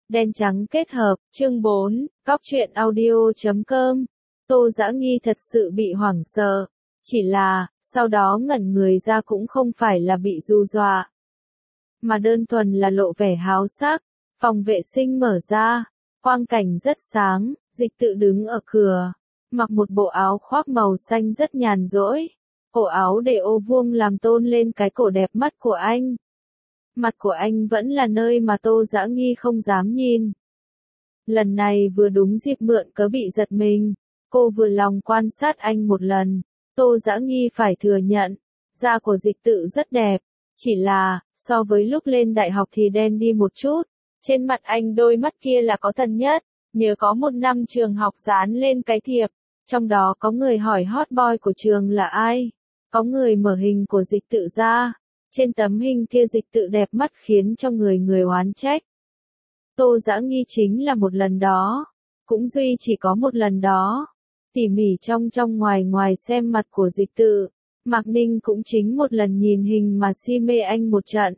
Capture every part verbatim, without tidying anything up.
Đen trắng kết hợp, chương bốn, cóc truyện audio chấm com. Tô Dã Nghi thật sự bị hoảng sợ. Chỉ là, sau đó ngẩn người ra cũng không phải là bị ru dọa, mà đơn thuần là lộ vẻ háo sắc. Phòng vệ sinh mở ra, quang cảnh rất sáng, Dịch Tự đứng ở cửa, mặc một bộ áo khoác màu xanh rất nhàn rỗi. Cổ áo để ô vuông làm tôn lên cái cổ đẹp mắt của anh. Mặt của anh vẫn là nơi mà Tô Dã Nghi không dám nhìn. Lần này vừa đúng dịp mượn cớ bị giật mình, cô vừa lòng quan sát anh một lần. Tô Dã Nghi phải thừa nhận, da của Dịch Tự rất đẹp, chỉ là, so với lúc lên đại học thì đen đi một chút. Trên mặt anh đôi mắt kia là có thần nhất, nhớ có một năm trường học dán lên cái thiệp, trong đó có người hỏi hot boy của trường là ai, có người mở hình của Dịch Tự ra. Trên tấm hình kia Dịch Tự đẹp mắt khiến cho người người oán trách. Tô Dã Nghi chính là một lần đó, cũng duy chỉ có một lần đó. Tỉ mỉ trong trong ngoài ngoài xem mặt của Dịch Tự, Mạc Ninh cũng chính một lần nhìn hình mà si mê anh một trận.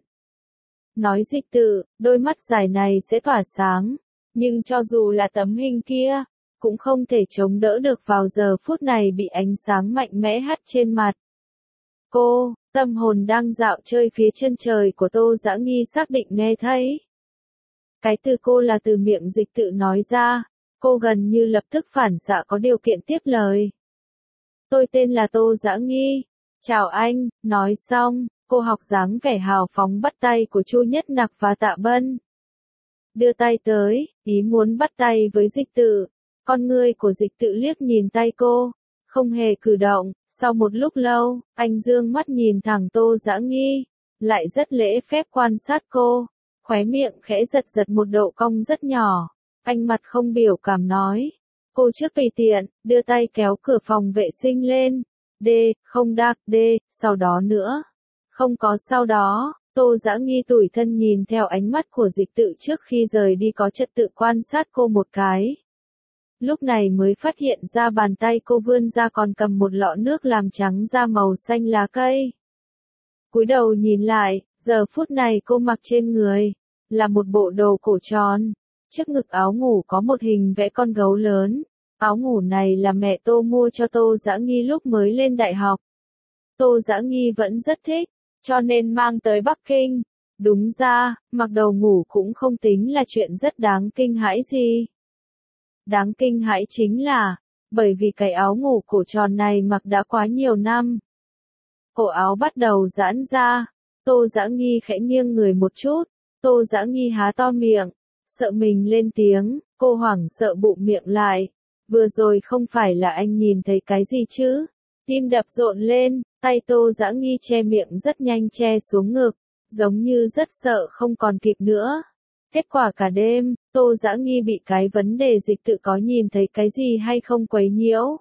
Nói Dịch Tự, đôi mắt dài này sẽ tỏa sáng, nhưng cho dù là tấm hình kia, cũng không thể chống đỡ được vào giờ phút này bị ánh sáng mạnh mẽ hắt trên mặt. Cô, tâm hồn đang dạo chơi phía chân trời của Tô Dã Nghi xác định nghe thấy. Cái từ cô là từ miệng Dịch Tự nói ra, cô gần như lập tức phản xạ có điều kiện tiếp lời. Tôi tên là Tô Dã Nghi. Chào anh, nói xong, cô học dáng vẻ hào phóng bắt tay của Chu Nhất Nặc và Tạ Bân. Đưa tay tới, ý muốn bắt tay với Dịch Tự. Con ngươi của Dịch Tự liếc nhìn tay cô, không hề cử động. Sau một lúc lâu, anh dương mắt nhìn thẳng Tô Dã Nghi, lại rất lễ phép quan sát cô, khóe miệng khẽ giật giật một độ cong rất nhỏ. Anh mặt không biểu cảm nói, cô trước tùy tiện, đưa tay kéo cửa phòng vệ sinh lên. D, không đạc, D, sau đó nữa. Không có sau đó, Tô Dã Nghi tủi thân nhìn theo ánh mắt của Dịch Tự trước khi rời đi có trật tự quan sát cô một cái. Lúc này mới phát hiện ra bàn tay cô vươn ra còn cầm một lọ nước làm trắng da màu xanh lá cây. Cúi đầu nhìn lại, giờ phút này cô mặc trên người, là một bộ đồ cổ tròn. Trước ngực áo ngủ có một hình vẽ con gấu lớn. Áo ngủ này là mẹ Tô mua cho Tô Dã Nghi lúc mới lên đại học. Tô Dã Nghi vẫn rất thích, cho nên mang tới Bắc Kinh. Đúng ra, mặc đồ ngủ cũng không tính là chuyện rất đáng kinh hãi gì. Đáng kinh hãi chính là, bởi vì cái áo ngủ cổ tròn này mặc đã quá nhiều năm. Cổ áo bắt đầu giãn ra, Tô Dã Nghi khẽ nghiêng người một chút, Tô Dã Nghi há to miệng, sợ mình lên tiếng, cô hoảng sợ bụm miệng lại. Vừa rồi không phải là anh nhìn thấy cái gì chứ? Tim đập rộn lên, tay Tô Dã Nghi che miệng rất nhanh che xuống ngực, giống như rất sợ không còn kịp nữa. Kết quả cả đêm, Tô Dã Nghi bị cái vấn đề Dịch Tự có nhìn thấy cái gì hay không quấy nhiễu.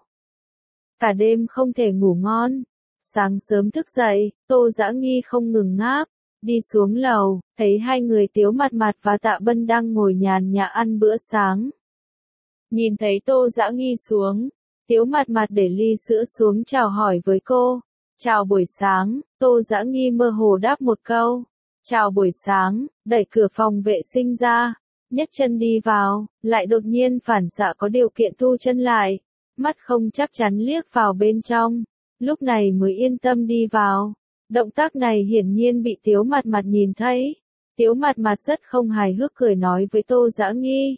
Cả đêm không thể ngủ ngon. Sáng sớm thức dậy, Tô Dã Nghi không ngừng ngáp, đi xuống lầu, thấy hai người Tiếu Mạt Mạt và Tạ Bân đang ngồi nhàn nhã ăn bữa sáng. Nhìn thấy Tô Dã Nghi xuống, Tiếu Mạt Mạt để ly sữa xuống chào hỏi với cô. Chào buổi sáng, Tô Dã Nghi mơ hồ đáp một câu. Chào buổi sáng, đẩy cửa phòng vệ sinh ra, nhấc chân đi vào, lại đột nhiên phản xạ có điều kiện thu chân lại, mắt không chắc chắn liếc vào bên trong, lúc này mới yên tâm đi vào. Động tác này hiển nhiên bị Tiếu Mạt Mạt nhìn thấy. Tiếu Mạt Mạt rất không hài hước cười nói với Tô Dã Nghi.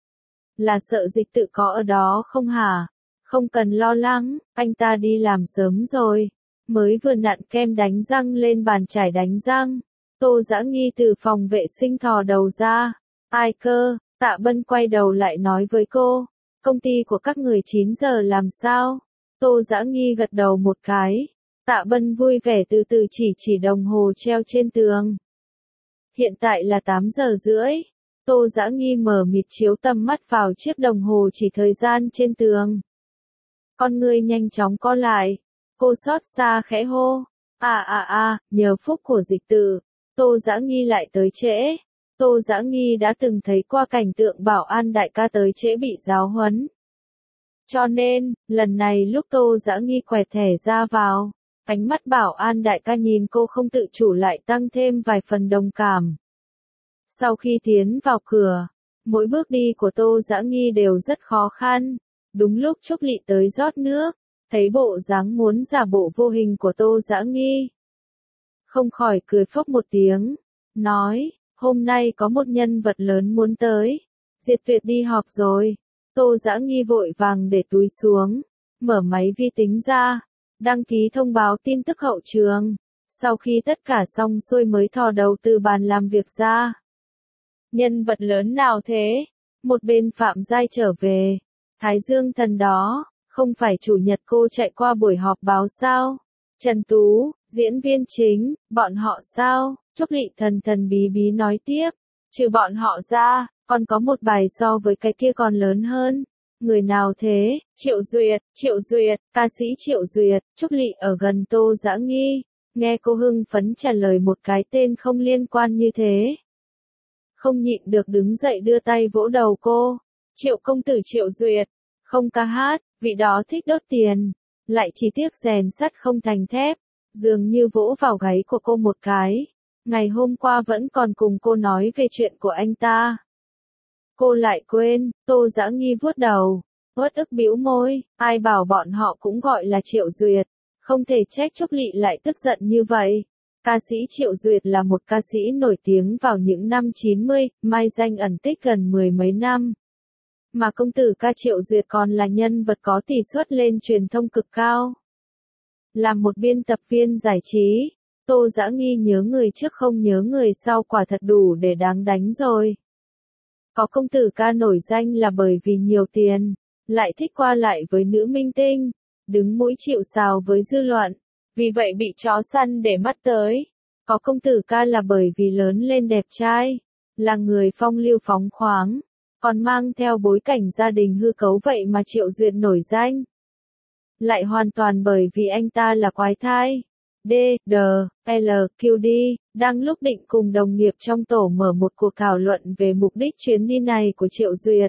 Là sợ Dịch Tự có ở đó không hả? Không cần lo lắng, anh ta đi làm sớm rồi. Mới vừa nặn kem đánh răng lên bàn chải đánh răng. Tô Dã Nghi từ phòng vệ sinh thò đầu ra. Ai cơ? Tạ Bân quay đầu lại nói với cô. Công ty của các người chín giờ làm sao? Tô Dã Nghi gật đầu một cái. Tạ Bân vui vẻ từ từ chỉ chỉ đồng hồ treo trên tường. Hiện tại là tám giờ rưỡi. Tô Dã Nghi mở mịt chiếu tầm mắt vào chiếc đồng hồ chỉ thời gian trên tường. Con ngươi nhanh chóng co lại. Cô xót xa khẽ hô. À à à, nhờ phúc của Dịch Tự, Tô Dã Nghi lại tới trễ. Tô Dã Nghi đã từng thấy qua cảnh tượng bảo an đại ca tới trễ bị giáo huấn. Cho nên, lần này lúc Tô Dã Nghi quẹt thẻ ra vào, ánh mắt bảo an đại ca nhìn cô không tự chủ lại tăng thêm vài phần đồng cảm. Sau khi tiến vào cửa, Mỗi bước đi của Tô Dã Nghi đều rất khó khăn. Đúng lúc Trúc Lị tới rót nước, thấy bộ dáng muốn giả bộ vô hình của Tô Dã Nghi, không khỏi cười phốc một tiếng, nói, hôm nay có một nhân vật lớn muốn tới, Diệt Tuyệt đi họp rồi. Tô Dã Nghi vội vàng để túi xuống, mở máy vi tính ra, đăng ký thông báo tin tức hậu trường. Sau khi tất cả xong xuôi mới thò đầu từ bàn làm việc ra. Nhân vật lớn nào thế? Một bên Phạm Giai trở về. Thái Dương thần đó, không phải chủ nhật cô chạy qua buổi họp báo sao? Trần Tú, diễn viên chính, bọn họ sao? Trúc Lị thần thần bí bí nói tiếp. Trừ bọn họ ra, còn có một bài so với cái kia còn lớn hơn. Người nào thế? Triệu Duyệt, Triệu Duyệt, ca sĩ Triệu Duyệt. Trúc Lị ở gần Tô Dã Nghi, nghe cô hưng phấn trả lời một cái tên không liên quan như thế. Không nhịn được đứng dậy đưa tay vỗ đầu cô. Triệu công tử Triệu Duyệt, không ca hát, vị đó thích đốt tiền, lại chỉ tiếc rèn sắt không thành thép, dường như vỗ vào gáy của cô một cái. Ngày hôm qua vẫn còn cùng cô nói về chuyện của anh ta. Cô lại quên. Tô Dã Nghi vuốt đầu, uất ức bĩu môi, ai bảo bọn họ cũng gọi là Triệu Duyệt, không thể trách Trúc Lị lại tức giận như vậy. Ca sĩ Triệu Duyệt là một ca sĩ nổi tiếng vào những năm chín mươi, mai danh ẩn tích gần mười mấy năm. Mà công tử ca Triệu Duyệt còn là nhân vật có tỷ suất lên truyền thông cực cao. Là một biên tập viên giải trí, Tô Dã Nghi nhớ người trước không nhớ người sau quả thật đủ để đáng đánh rồi. Có công tử ca nổi danh là bởi vì nhiều tiền, lại thích qua lại với nữ minh tinh, đứng mũi chịu sào với dư luận, vì vậy bị chó săn để mắt tới. Có công tử ca là bởi vì lớn lên đẹp trai, là người phong lưu phóng khoáng, còn mang theo bối cảnh gia đình hư cấu, vậy mà Triệu Duyệt nổi danh. Lại hoàn toàn bởi vì anh ta là quái thai. D, D, L, Q D, đang lúc định cùng đồng nghiệp trong tổ mở một cuộc thảo luận về mục đích chuyến đi này của Triệu Duyệt.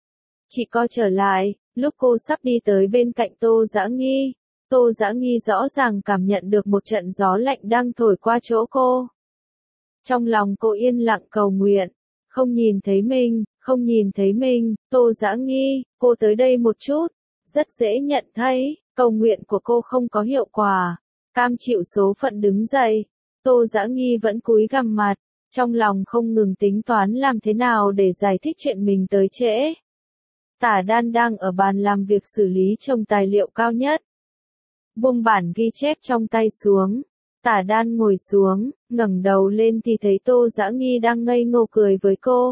Chị coi trở lại, lúc cô sắp đi tới bên cạnh Tô Dã Nghi, Tô Dã Nghi rõ ràng cảm nhận được một trận gió lạnh đang thổi qua chỗ cô. Trong lòng cô yên lặng cầu nguyện, không nhìn thấy mình, không nhìn thấy mình. Tô Dã Nghi, cô tới đây một chút, rất dễ nhận thấy, cầu nguyện của cô không có hiệu quả. Cam chịu số phận đứng dậy, Tô Dã Nghi vẫn cúi gằm mặt, trong lòng không ngừng tính toán làm thế nào để giải thích chuyện mình tới trễ. Tả Đan đang ở bàn làm việc xử lý chồng tài liệu cao nhất. Buông bản ghi chép trong tay xuống, Tả Đan ngồi xuống, ngẩng đầu lên thì thấy Tô Dã Nghi đang ngây ngô cười với cô.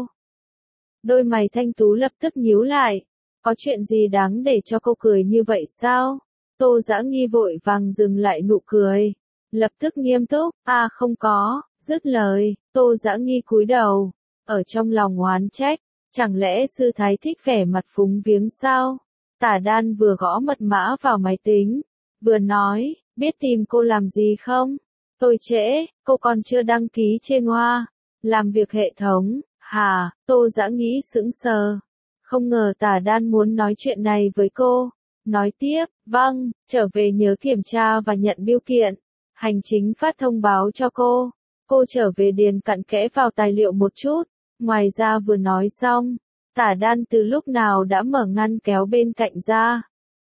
Đôi mày thanh tú lập tức nhíu lại, có chuyện gì đáng để cho cô cười như vậy sao? Tô Dã Nghi vội vàng dừng lại nụ cười, lập tức nghiêm túc, à không có, dứt lời, Tô Dã Nghi cúi đầu, ở trong lòng oán trách, chẳng lẽ sư thái thích vẻ mặt phúng viếng sao? Tả Đan vừa gõ mật mã vào máy tính, vừa nói, biết tìm cô làm gì không? Tôi trễ, cô còn chưa đăng ký trên Hoa, làm việc hệ thống, hả? Tô Dã Nghi sững sờ, không ngờ Tả Đan muốn nói chuyện này với cô. Nói tiếp, vâng, trở về nhớ kiểm tra và nhận bưu kiện. Hành chính phát thông báo cho cô. Cô trở về điền cặn kẽ vào tài liệu một chút. Ngoài ra vừa nói xong, Tả Đan từ lúc nào đã mở ngăn kéo bên cạnh ra.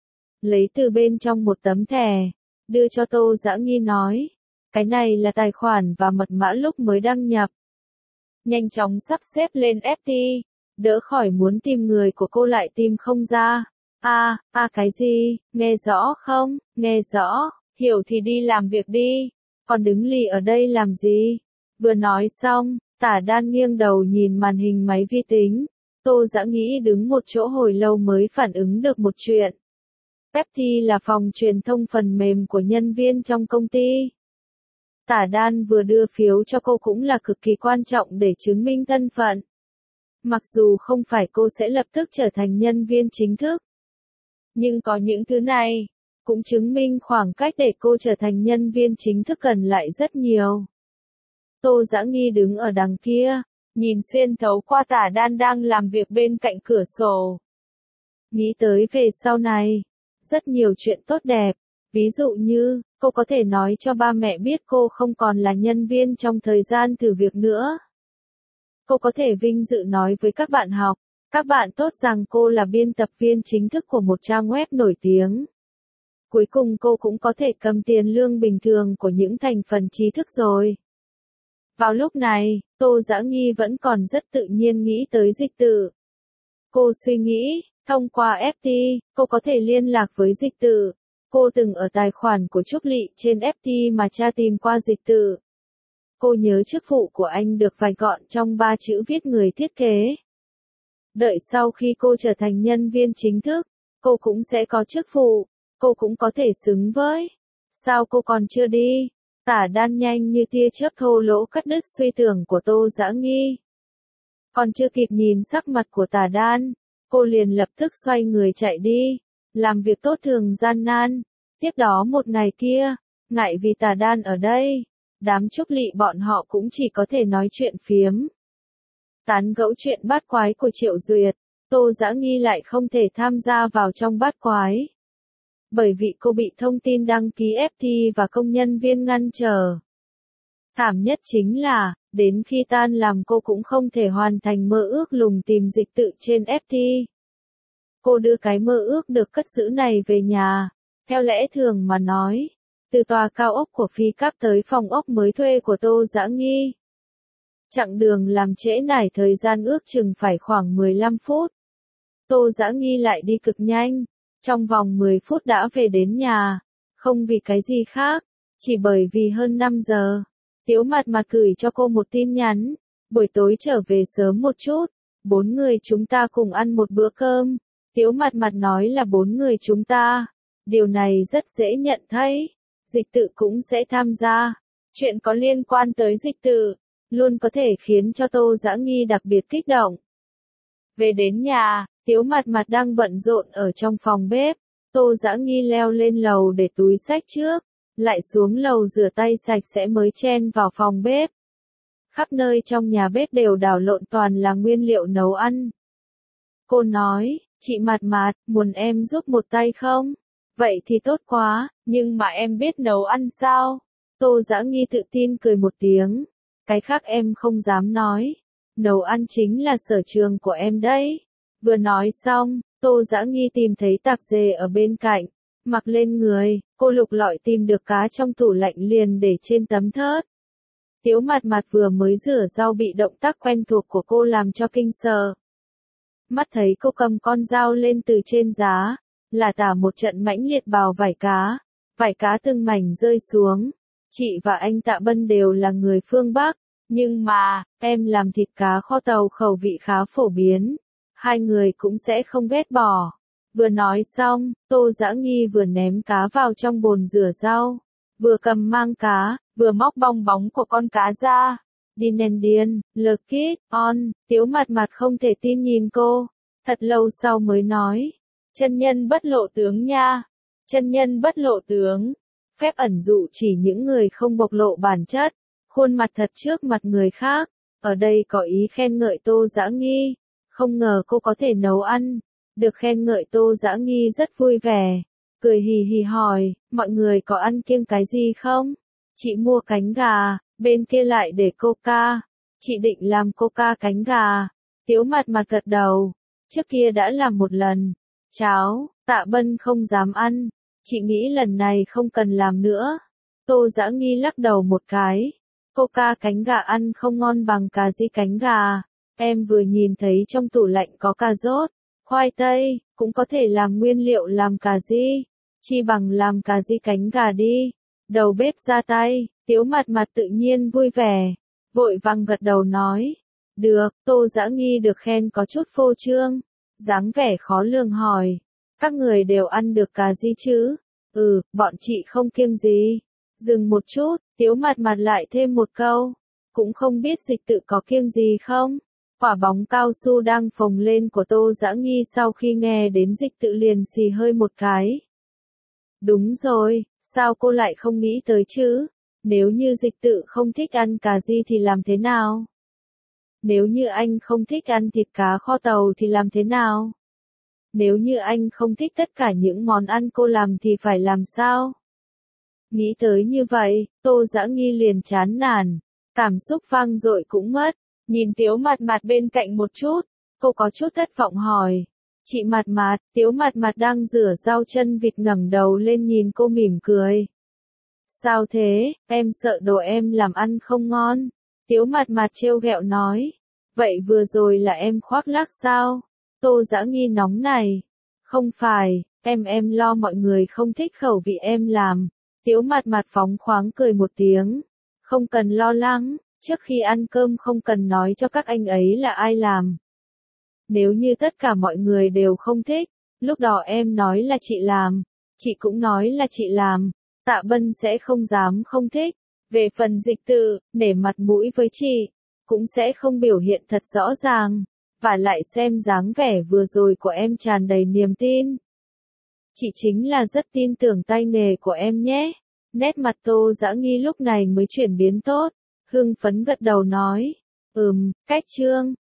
Lấy từ bên trong một tấm thẻ, đưa cho Tô Dã Nghi nói. Cái này là tài khoản và mật mã lúc mới đăng nhập. Nhanh chóng sắp xếp lên ép tê, đỡ khỏi muốn tìm người của cô lại tìm không ra. À, à cái gì, nghe rõ không, nghe rõ, hiểu thì đi làm việc đi, còn đứng lì ở đây làm gì? Vừa nói xong, Tả Đan nghiêng đầu nhìn màn hình máy vi tính, Tô Dã Nghi đứng một chỗ hồi lâu mới phản ứng được một chuyện. Pepsi là phòng truyền thông phần mềm của nhân viên trong công ty. Tả Đan vừa đưa phiếu cho cô cũng là cực kỳ quan trọng để chứng minh thân phận. Mặc dù không phải cô sẽ lập tức trở thành nhân viên chính thức, nhưng có những thứ này, cũng chứng minh khoảng cách để cô trở thành nhân viên chính thức cần lại rất nhiều. Tô Dã Nghi đứng ở đằng kia, nhìn xuyên thấu qua Tả Đan đang làm việc bên cạnh cửa sổ. Nghĩ tới về sau này, rất nhiều chuyện tốt đẹp, ví dụ như, cô có thể nói cho ba mẹ biết cô không còn là nhân viên trong thời gian thử việc nữa. cô có thể vinh dự nói với các bạn học, các bạn tốt rằng cô là biên tập viên chính thức của một trang web nổi tiếng. Cuối cùng cô cũng có thể cầm tiền lương bình thường của những thành phần trí thức rồi. Vào lúc này, Tô Dã Nghi vẫn còn rất tự nhiên nghĩ tới Dịch Tự. Cô suy nghĩ, thông qua ép tê, cô có thể liên lạc với Dịch Tự. Cô từng ở tài khoản của Trúc Lị trên ép tê mà tra tìm qua Dịch Tự. Cô nhớ chức vụ của anh được vạch gọn trong ba chữ viết người thiết kế. Đợi sau khi cô trở thành nhân viên chính thức, cô cũng sẽ có chức vụ, cô cũng có thể xứng với. Sao cô còn chưa đi? Tả Đan nhanh như tia chớp thô lỗ cắt đứt suy tưởng của Tô Dã Nghi. Còn chưa kịp nhìn sắc mặt của Tả Đan, cô liền lập tức xoay người chạy đi, làm việc tốt thường gian nan. Tiếp đó một ngày kia, ngại vì Tả Đan ở đây, đám Trúc Lị bọn họ cũng chỉ có thể nói chuyện phiếm. Tán gẫu chuyện bát quái của Triệu Duyệt, Tô Dã Nghi lại không thể tham gia vào trong bát quái. Bởi vì cô bị thông tin đăng ký ép tê và công nhân viên ngăn trở. Thảm nhất chính là, đến khi tan làm cô cũng không thể hoàn thành mơ ước lùng tìm Dịch Tự trên ép tê. Cô đưa cái mơ ước được cất giữ này về nhà, theo lẽ thường mà nói, từ tòa cao ốc của Phi Cáp tới phòng ốc mới thuê của Tô Dã Nghi. Chặng đường làm trễ nải thời gian ước chừng phải khoảng mười lăm phút. Tô Dã Nghi lại đi cực nhanh, trong vòng mười phút đã về đến nhà, không vì cái gì khác, chỉ bởi vì hơn năm giờ, Tiếu Mạt Mạt gửi cho cô một tin nhắn, buổi tối trở về sớm một chút, bốn người chúng ta cùng ăn một bữa cơm. Tiếu Mạt Mạt nói là bốn người chúng ta, điều này rất dễ nhận thấy, Dịch Tự cũng sẽ tham gia, chuyện có liên quan tới Dịch Tự, luôn có thể khiến cho Tô Dã Nghi đặc biệt kích động. Về đến nhà, Tiếu Mạt Mạt đang bận rộn ở trong phòng bếp, Tô Dã Nghi leo lên lầu để túi xách trước, lại xuống lầu rửa tay sạch sẽ mới chen vào phòng bếp. Khắp nơi trong nhà bếp đều đảo lộn toàn là nguyên liệu nấu ăn. Cô nói, chị Mạt Mạt, muốn em giúp một tay không? Vậy thì tốt quá, nhưng mà em biết nấu ăn sao? Tô Dã Nghi tự tin cười một tiếng, cái khác em không dám nói. Nấu ăn chính là sở trường của em đấy. Vừa nói xong, Tô Dã Nghi tìm thấy tạp dề ở bên cạnh, mặc lên người, cô lục lọi tìm được cá trong tủ lạnh liền để trên tấm thớt. Tiếu Mạt Mạt vừa mới rửa rau bị động tác quen thuộc của cô làm cho kinh sợ. Mắt thấy cô cầm con dao lên từ trên giá, là tả một trận mãnh liệt bào vải cá, vải cá từng mảnh rơi xuống. Chị và anh Tạ Bân đều là người phương Bắc, nhưng mà, em làm thịt cá kho tàu khẩu vị khá phổ biến, hai người cũng sẽ không ghét bỏ. Vừa nói xong, Tô Dã Nghi vừa ném cá vào trong bồn rửa rau, vừa cầm mang cá, vừa móc bong bóng của con cá ra. Điên đèn điên, lờ kít, on, Tiếu Mạt Mạt không thể tin nhìn cô, thật lâu sau mới nói, chân nhân bất lộ tướng nha, chân nhân bất lộ tướng, phép ẩn dụ chỉ những người không bộc lộ bản chất, khuôn mặt thật trước mặt người khác, ở đây có ý khen ngợi Tô Dã Nghi, không ngờ cô có thể nấu ăn, được khen ngợi Tô Dã Nghi rất vui vẻ, cười hì hì hỏi, mọi người có ăn kiêng cái gì không? Chị mua cánh gà, bên kia lại để coca, chị định làm coca cánh gà. Tiếu Mạt Mạt gật đầu, trước kia đã làm một lần, cháo, Tạ Bân không dám ăn, chị nghĩ lần này không cần làm nữa. Tô Dã Nghi lắc đầu một cái, coca cánh gà ăn không ngon bằng cà ri cánh gà, em vừa nhìn thấy trong tủ lạnh có cà rốt, khoai tây, cũng có thể làm nguyên liệu làm cà ri, chi bằng làm cà ri cánh gà đi. Đầu bếp ra tay, Tiếu Mạt Mạt tự nhiên vui vẻ, vội vàng gật đầu nói, được. Tô Dã Nghi được khen có chút phô trương, dáng vẻ khó lường hỏi, các người đều ăn được cà ri chứ? Ừ, bọn chị không kiêng gì. Dừng một chút, Tiếu Mạt Mạt lại thêm một câu, cũng không biết Dịch Tự có kiêng gì không? Quả bóng cao su đang phồng lên của Tô Dã Nghi sau khi nghe đến Dịch Tự liền xì hơi một cái. Đúng rồi, sao cô lại không nghĩ tới chứ? Nếu như Dịch Tự không thích ăn cà ri thì làm thế nào? Nếu như anh không thích ăn thịt cá kho tàu thì làm thế nào? Nếu như anh không thích tất cả những món ăn cô làm thì phải làm sao? Nghĩ tới như vậy, Tô Dã Nghi liền chán nản, cảm xúc vang dội cũng mất, Nhìn Tiếu Mạt Mạt bên cạnh một chút, cô có chút thất vọng hỏi. Chị Mạt Mạt, Tiếu Mạt Mạt đang rửa rau chân vịt ngẩng đầu lên nhìn cô mỉm cười. Sao thế, em sợ đồ em làm ăn không ngon? Tiếu Mạt Mạt trêu ghẹo nói. Vậy vừa rồi là em khoác lác sao? Tô Dã Nghi nóng này. Không phải, em em lo mọi người không thích khẩu vị em làm. Tiếu Mạt Mạt phóng khoáng cười một tiếng. Không cần lo lắng, trước khi ăn cơm không cần nói cho các anh ấy là ai làm. Nếu như tất cả mọi người đều không thích, lúc đó em nói là chị làm, chị cũng nói là chị làm, Tạ Bân sẽ không dám không thích. Về phần Dịch Tự, để mặt mũi với chị, cũng sẽ không biểu hiện thật rõ ràng, và lại xem dáng vẻ vừa rồi của em tràn đầy niềm tin. Chị chính là rất tin tưởng tay nghề của em nhé. Nét mặt Tô Dã Nghi lúc này mới chuyển biến tốt, hưng phấn gật đầu nói. Ừm, Cách Trương,